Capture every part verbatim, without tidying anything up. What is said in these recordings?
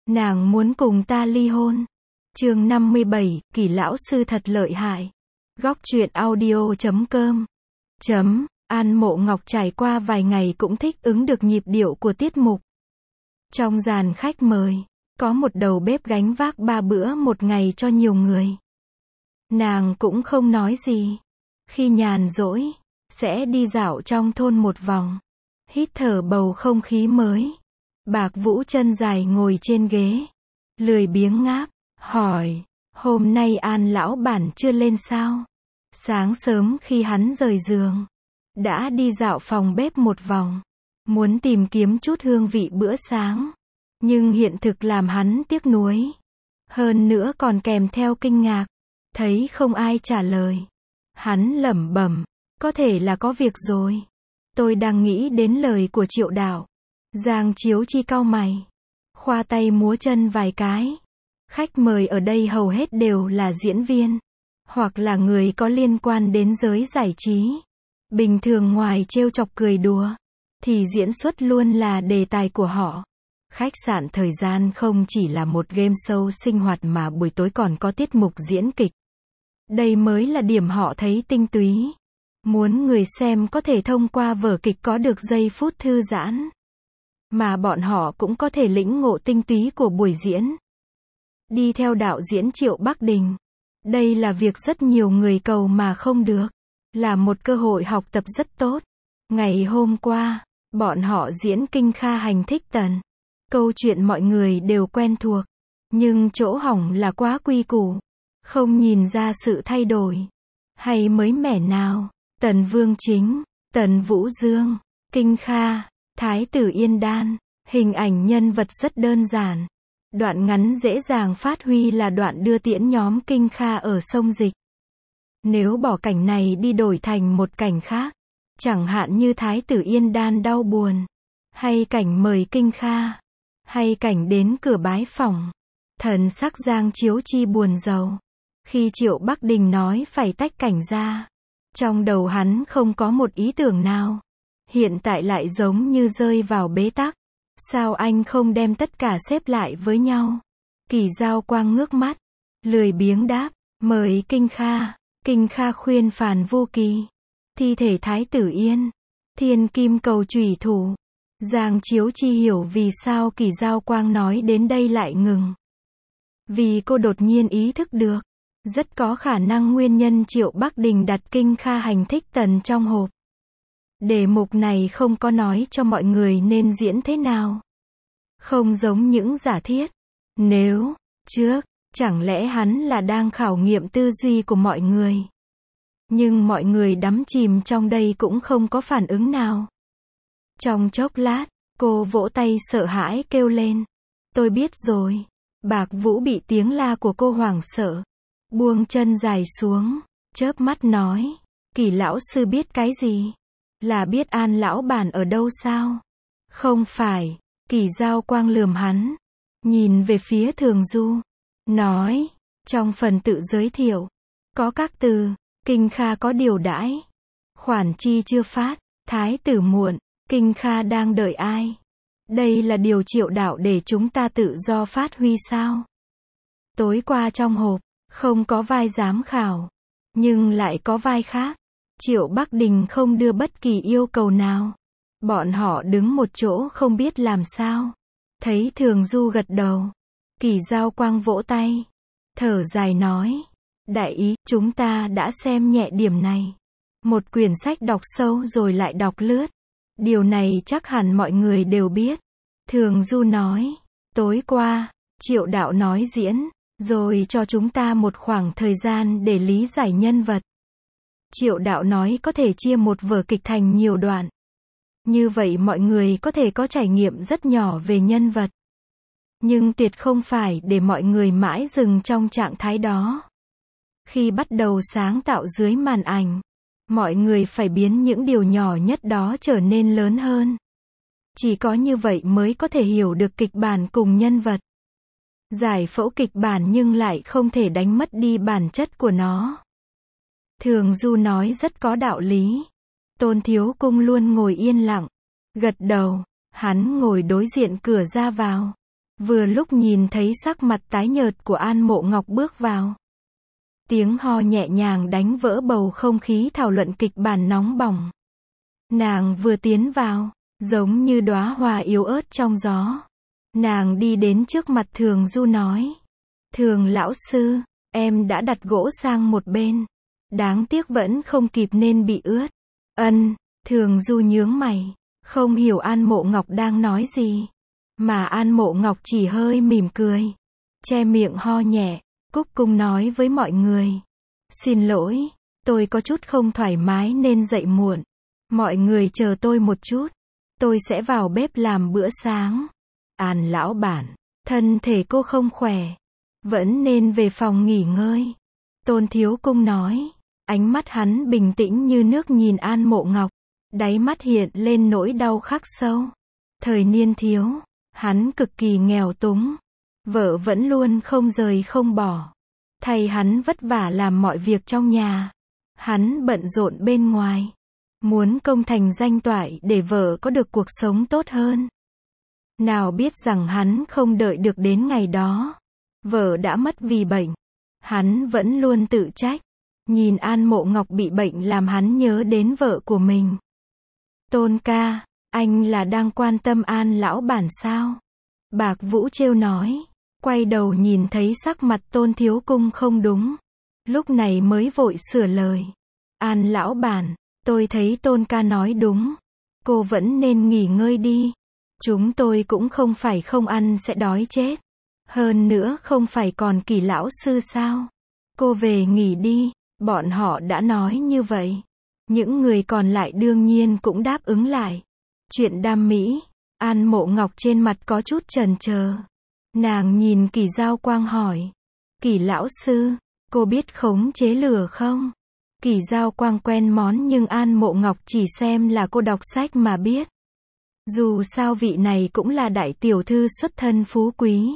Nàng muốn cùng ta ly hôn. Chương năm mươi bảy, Kỳ lão sư thật lợi hại. Góc truyện audio chấm com. Chấm, An Mộ Ngọc trải qua vài ngày cũng thích ứng được nhịp điệu của tiết mục. Trong dàn khách mời, có một đầu bếp gánh vác ba bữa một ngày cho nhiều người. Nàng cũng không nói gì. Khi nhàn rỗi, sẽ đi dạo trong thôn một vòng, hít thở bầu không khí mới. Bạc Vũ chân dài ngồi trên ghế, lười biếng ngáp, hỏi, hôm nay An lão bản chưa lên sao? Sáng sớm khi hắn rời giường, đã đi dạo phòng bếp một vòng, muốn tìm kiếm chút hương vị bữa sáng. Nhưng hiện thực làm hắn tiếc nuối. Hơn nữa còn kèm theo kinh ngạc, thấy không ai trả lời. Hắn lẩm bẩm, có thể là có việc rồi. Tôi đang nghĩ đến lời của Triệu Đạo. Giang Chiếu Chi cau mày, khoa tay múa chân vài cái. Khách mời ở đây hầu hết đều là diễn viên, hoặc là người có liên quan đến giới giải trí. Bình thường ngoài trêu chọc cười đùa, thì diễn xuất luôn là đề tài của họ. Khách sạn thời gian không chỉ là một game show sinh hoạt mà buổi tối còn có tiết mục diễn kịch. Đây mới là điểm họ thấy tinh túy. Muốn người xem có thể thông qua vở kịch có được giây phút thư giãn, mà bọn họ cũng có thể lĩnh ngộ tinh túy của buổi diễn. Đi theo đạo diễn Triệu Bắc Đình, đây là việc rất nhiều người cầu mà không được, là một cơ hội học tập rất tốt. Ngày hôm qua, bọn họ diễn Kinh Kha Hành Thích Tần. Câu chuyện mọi người đều quen thuộc, nhưng chỗ hỏng là quá quy củ, không nhìn ra sự thay đổi hay mới mẻ nào. Tần Vương Chính, Tần Vũ Dương, Kinh Kha, Thái tử Yên Đan, hình ảnh nhân vật rất đơn giản. Đoạn ngắn dễ dàng phát huy là đoạn đưa tiễn nhóm Kinh Kha ở sông Dịch. Nếu bỏ cảnh này đi đổi thành một cảnh khác, chẳng hạn như Thái tử Yên Đan đau buồn, hay cảnh mời Kinh Kha, hay cảnh đến cửa bái phỏng, thần sắc Giang Chiếu Chi buồn rầu. Khi Triệu Bắc Đình nói phải tách cảnh ra, trong đầu hắn không có một ý tưởng nào. Hiện tại lại giống như rơi vào bế tắc. Sao anh không đem tất cả xếp lại với nhau? Kỳ Giao Quang ngước mắt, lười biếng đáp, mời Kinh Kha. Kinh Kha khuyên phàn vô kỳ, thi thể Thái tử Yên, thiên kim cầu chủy thủ. Giang Chiếu Chi hiểu vì sao Kỳ Giao Quang nói đến đây lại ngừng. Vì cô đột nhiên ý thức được, rất có khả năng nguyên nhân Triệu Bắc Đình đặt Kinh Kha Hành Thích Tần trong hộp. Đề mục này không có nói cho mọi người nên diễn thế nào. Không giống những giả thiết. Nếu, trước, chẳng lẽ hắn là đang khảo nghiệm tư duy của mọi người. Nhưng mọi người đắm chìm trong đây cũng không có phản ứng nào. Trong chốc lát, cô vỗ tay sợ hãi kêu lên. Tôi biết rồi. Bạc Vũ bị tiếng la của cô hoảng sợ, buông chân dài xuống, chớp mắt nói. Kỳ lão sư biết cái gì? Là biết An lão bản ở đâu sao? Không phải. Kỳ Giao Quang lườm hắn, nhìn về phía Thường Du, nói, trong phần tự giới thiệu, có các từ, Kinh Kha có điều đãi, khoản chi chưa phát, Thái tử muộn, Kinh Kha đang đợi ai? Đây là điều Triệu Đạo để chúng ta tự do phát huy sao? Tối qua trong hộp, không có vai giám khảo, nhưng lại có vai khác. Triệu Bắc Đình không đưa bất kỳ yêu cầu nào. Bọn họ đứng một chỗ không biết làm sao. Thấy Thường Du gật đầu, Kỳ Giao Quang vỗ tay, thở dài nói, đại ý, chúng ta đã xem nhẹ điểm này. Một quyển sách đọc sâu rồi lại đọc lướt. Điều này chắc hẳn mọi người đều biết. Thường Du nói, tối qua, Triệu Đạo nói diễn, rồi cho chúng ta một khoảng thời gian để lý giải nhân vật. Triệu Đạo nói có thể chia một vở kịch thành nhiều đoạn. Như vậy mọi người có thể có trải nghiệm rất nhỏ về nhân vật. Nhưng tuyệt không phải để mọi người mãi dừng trong trạng thái đó. Khi bắt đầu sáng tạo dưới màn ảnh, mọi người phải biến những điều nhỏ nhất đó trở nên lớn hơn. Chỉ có như vậy mới có thể hiểu được kịch bản cùng nhân vật. Giải phẫu kịch bản nhưng lại không thể đánh mất đi bản chất của nó. Thường Du nói rất có đạo lý. Tôn Thiếu Cung luôn ngồi yên lặng, gật đầu. Hắn ngồi đối diện cửa ra vào, Vừa lúc nhìn thấy sắc mặt tái nhợt của An Mộ Ngọc bước vào. Tiếng ho nhẹ nhàng đánh vỡ bầu không khí thảo luận kịch bản nóng bỏng. Nàng vừa tiến vào, giống như đóa hoa yếu ớt trong gió. Nàng đi đến trước mặt Thường Du nói. Thường lão sư, em đã đặt gỗ sang một bên. Đáng tiếc vẫn không kịp nên bị ướt. Ân, Thường Du nhướng mày, không hiểu An Mộ Ngọc đang nói gì. Mà An Mộ Ngọc chỉ hơi mỉm cười, che miệng ho nhẹ, cúc cung nói với mọi người. Xin lỗi, tôi có chút không thoải mái nên dậy muộn. Mọi người chờ tôi một chút. Tôi sẽ vào bếp làm bữa sáng. An lão bản, thân thể cô không khỏe. Vẫn nên về phòng nghỉ ngơi. Tôn Thiếu Cung nói. Ánh mắt hắn bình tĩnh như nước nhìn An Mộ Ngọc. Đáy mắt hiện lên nỗi đau khắc sâu. Thời niên thiếu, hắn cực kỳ nghèo túng. Vợ vẫn luôn không rời không bỏ. Thay hắn vất vả làm mọi việc trong nhà. Hắn bận rộn bên ngoài. Muốn công thành danh toại để vợ có được cuộc sống tốt hơn. Nào biết rằng hắn không đợi được đến ngày đó. Vợ đã mất vì bệnh. Hắn vẫn luôn tự trách. Nhìn An Mộ Ngọc bị bệnh làm hắn nhớ đến vợ của mình. Tôn ca, anh là đang quan tâm An lão bản sao? Bạc Vũ trêu nói. Quay đầu nhìn thấy sắc mặt Tôn Thiếu Cung không đúng. Lúc này mới vội sửa lời. An lão bản, tôi thấy Tôn ca nói đúng. Cô vẫn nên nghỉ ngơi đi. Chúng tôi cũng không phải không ăn sẽ đói chết. Hơn nữa không phải còn Kỳ lão sư sao? Cô về nghỉ đi. Bọn họ đã nói như vậy. Những người còn lại đương nhiên cũng đáp ứng lại. Chuyện đam mỹ. An Mộ Ngọc trên mặt có chút chần chờ. Nàng nhìn Kỳ Giao Quang hỏi. Kỳ lão sư, cô biết khống chế lửa không? Kỳ Giao Quang quen món nhưng An Mộ Ngọc chỉ xem là cô đọc sách mà biết. Dù sao vị này cũng là đại tiểu thư xuất thân phú quý.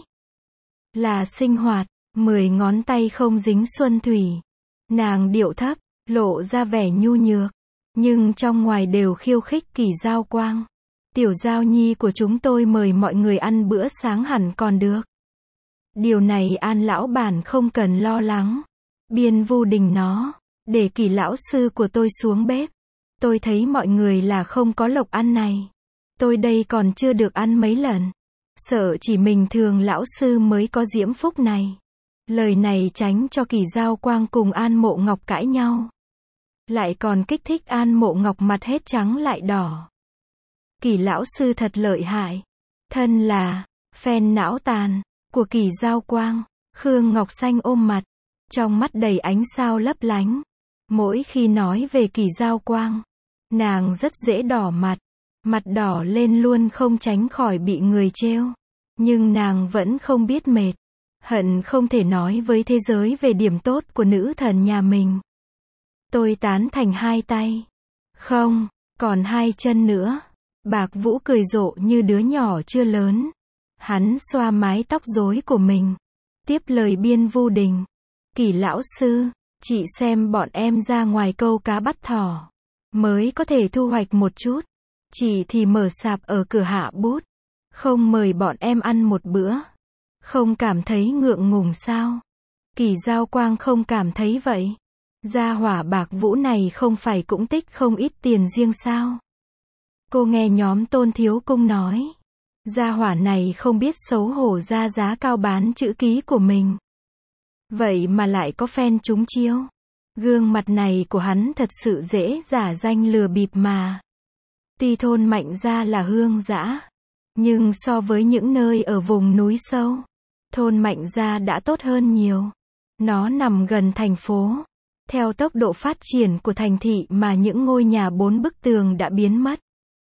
Là sinh hoạt, mười ngón tay không dính xuân thủy. Nàng điệu thấp, lộ ra vẻ nhu nhược. Nhưng trong ngoài đều khiêu khích Kỳ Giao Quang. Tiểu Giao Nhi của chúng tôi mời mọi người ăn bữa sáng hẳn còn được. Điều này An lão bản không cần lo lắng. Biên Vu Đình nó. Để Kỳ lão sư của tôi xuống bếp. Tôi thấy mọi người là không có lộc ăn này. Tôi đây còn chưa được ăn mấy lần. Sợ chỉ mình Thường lão sư mới có diễm phúc này. Lời này tránh cho Kỳ Giao Quang cùng An Mộ Ngọc cãi nhau. Lại còn kích thích An Mộ Ngọc mặt hết trắng lại đỏ. Kỳ lão sư thật lợi hại. Thân là fan não tàn của Kỳ Giao Quang. Khương Ngọc Xanh ôm mặt. Trong mắt đầy ánh sao lấp lánh. Mỗi khi nói về Kỳ Giao Quang, nàng rất dễ đỏ mặt. Mặt đỏ lên luôn không tránh khỏi bị người trêu. Nhưng nàng vẫn không biết mệt. Hận không thể nói với thế giới về điểm tốt của nữ thần nhà mình. Tôi tán thành hai tay. Không, còn hai chân nữa. Bạc Vũ cười rộ như đứa nhỏ chưa lớn. Hắn xoa mái tóc rối của mình. Tiếp lời Biên Vu Đình. Kỳ lão sư, chị xem bọn em ra ngoài câu cá bắt thỏ. Mới có thể thu hoạch một chút. Chị thì mở sạp ở cửa Hạ Bút. Không mời bọn em ăn một bữa. Không cảm thấy ngượng ngùng sao? Kỳ Giao Quang không cảm thấy vậy. Gia hỏa Bạc Vũ này không phải cũng tích không ít tiền riêng sao? Cô nghe nhóm Tôn Thiếu Cung nói. Gia hỏa này không biết xấu hổ ra giá cao bán chữ ký của mình. Vậy mà lại có fan trúng chiêu. Gương mặt này của hắn thật sự dễ giả danh lừa bịp mà. Tuy thôn Mạnh Gia là hương dã. Nhưng so với những nơi ở vùng núi sâu, thôn Mạnh Gia đã tốt hơn nhiều. Nó nằm gần thành phố. Theo tốc độ phát triển của thành thị mà những ngôi nhà bốn bức tường đã biến mất.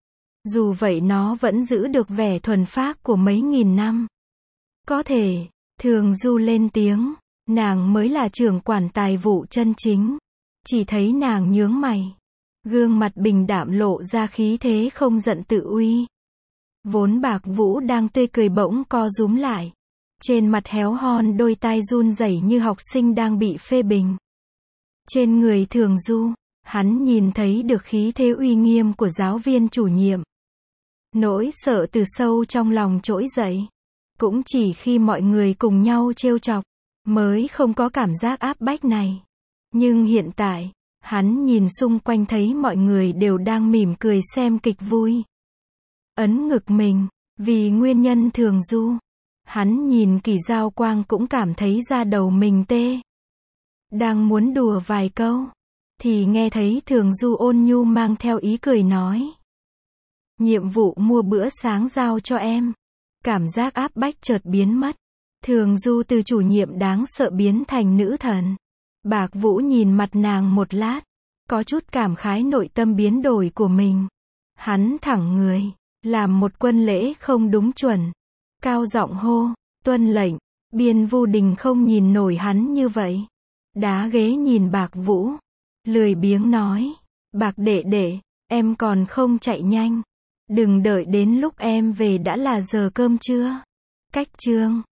Dù vậy nó vẫn giữ được vẻ thuần phác của mấy nghìn năm. Có thể, Thường Du lên tiếng, nàng mới là trưởng quản tài vụ chân chính. Chỉ thấy nàng nhướng mày. Gương mặt bình đạm lộ ra khí thế không giận tự uy. Vốn Bạc Vũ đang tươi cười bỗng co rúm lại. Trên mặt héo hon đôi tai run rẩy như học sinh đang bị phê bình. Trên người Thường Du, hắn nhìn thấy được khí thế uy nghiêm của giáo viên chủ nhiệm. Nỗi sợ từ sâu trong lòng trỗi dậy. Cũng chỉ khi mọi người cùng nhau trêu chọc, mới không có cảm giác áp bách này. Nhưng hiện tại, hắn nhìn xung quanh thấy mọi người đều đang mỉm cười xem kịch vui. Ấn ngực mình, vì nguyên nhân Thường Du. Hắn nhìn Kỳ Giao Quang cũng cảm thấy da đầu mình tê. Đang muốn đùa vài câu, thì nghe thấy Thường Du ôn nhu mang theo ý cười nói. Nhiệm vụ mua bữa sáng giao cho em. Cảm giác áp bách chợt biến mất. Thường Du từ chủ nhiệm đáng sợ biến thành nữ thần. Bạc Vũ nhìn mặt nàng một lát, có chút cảm khái nội tâm biến đổi của mình. Hắn thẳng người, làm một quân lễ không đúng chuẩn. Cao giọng hô, tuân lệnh. Biên Vu Đình không nhìn nổi hắn như vậy. Đá ghế nhìn Bạc Vũ, lười biếng nói, Bạc đệ đệ, em còn không chạy nhanh. Đừng đợi đến lúc em về đã là giờ cơm trưa. Cách chương